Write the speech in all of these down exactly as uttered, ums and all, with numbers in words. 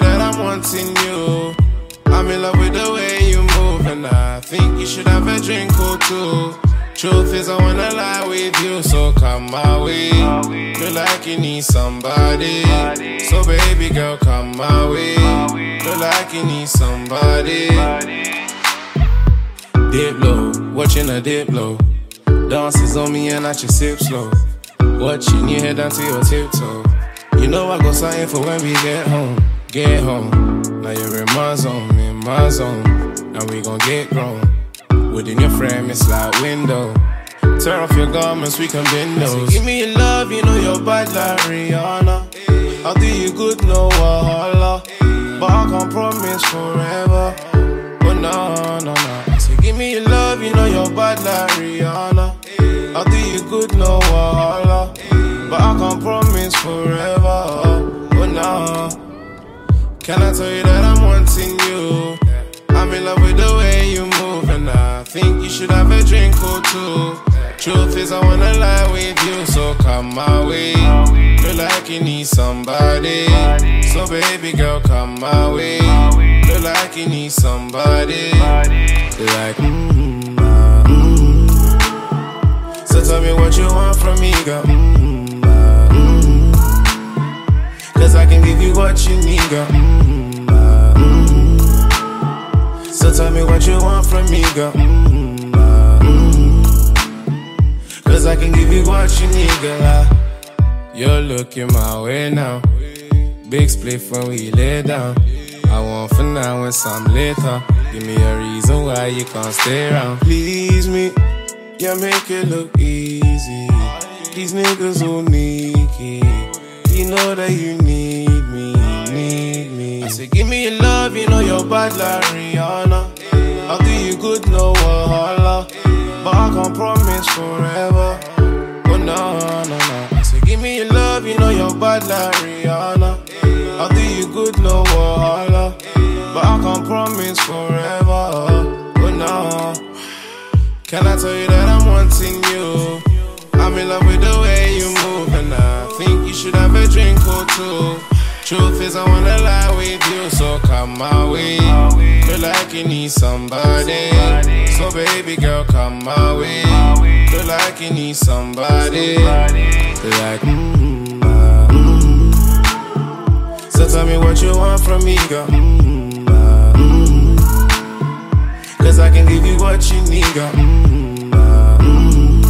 that I'm wanting you. I'm in love with the way you move, and I think you should have a drink or two. Truth is, I wanna lie with you, so come my way. Feel like you need somebody, so baby girl, come my way. Feel like you need somebody. Dip low, watching a dip low. Dances on me and I just sip slow. Watching you head down to your tiptoe. You know I got something for when we get home. Get home. Now you're in my zone, in my zone. And we gon' get grown. Within your frame, it's like window. Tear off your garments, we can bend those. Give me your love, you know you're bad like Rihanna. I'll do you good, no wahala. But I can't promise forever. But no, no, no. So give me your love, you know you're bad like Rihanna. I'll do you good, no wahala. But I can't promise forever. But no. Can I tell you that I'm wanting you? I'm in love with the way you move, and I think you should have a drink or two. Truth is, I wanna lie with you, so come my way. Feel like you need somebody, so baby girl, come my way. Feel like you need somebody, like mm-hmm, mm-hmm. So tell me what you want from me, girl, mm-hmm, mm-hmm. Cause I can give you what you need, girl, mm-hmm, mm-hmm. So tell me what you want from me, girl, mm-hmm, mm-hmm. Cause I can give you what you need, girl. I, you're looking my way now. Big split when we lay down. I want for now and some later. Give me a reason why you can't stay around. Please me, yeah, make it look easy. These niggas all sneaky. You know that you need me, need me. I say give me your love, you know you're bad like Rihanna. I'll do you good, no wahala. But I can't promise forever. But no, no, no. I say give me your love, you know you're bad like Rihanna. I'll do you good, no wahala. But I can't promise forever. But no. Can I tell you that I'm wanting you? I'm in love with the way you move, and I think you should have a drink or two. Truth is, I wanna lie with you, so come my way. Feel like you need somebody, so baby girl, come my way. Feel like you need somebody, like mm-hmm, mm-hmm. So tell me what you want from me, girl, mm-hmm, mm-hmm. Cause I can give you what you need, girl, mm-hmm, mm-hmm.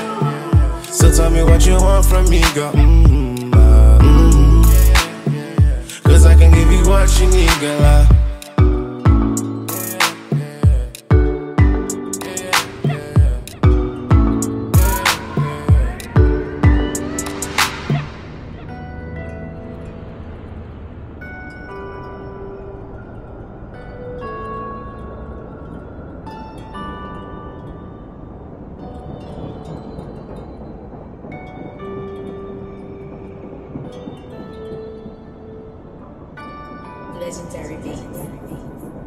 So tell me what you want from me, girl, mm-hmm, mm-hmm. Cause I can give you what you need, girl. I Legendary beats.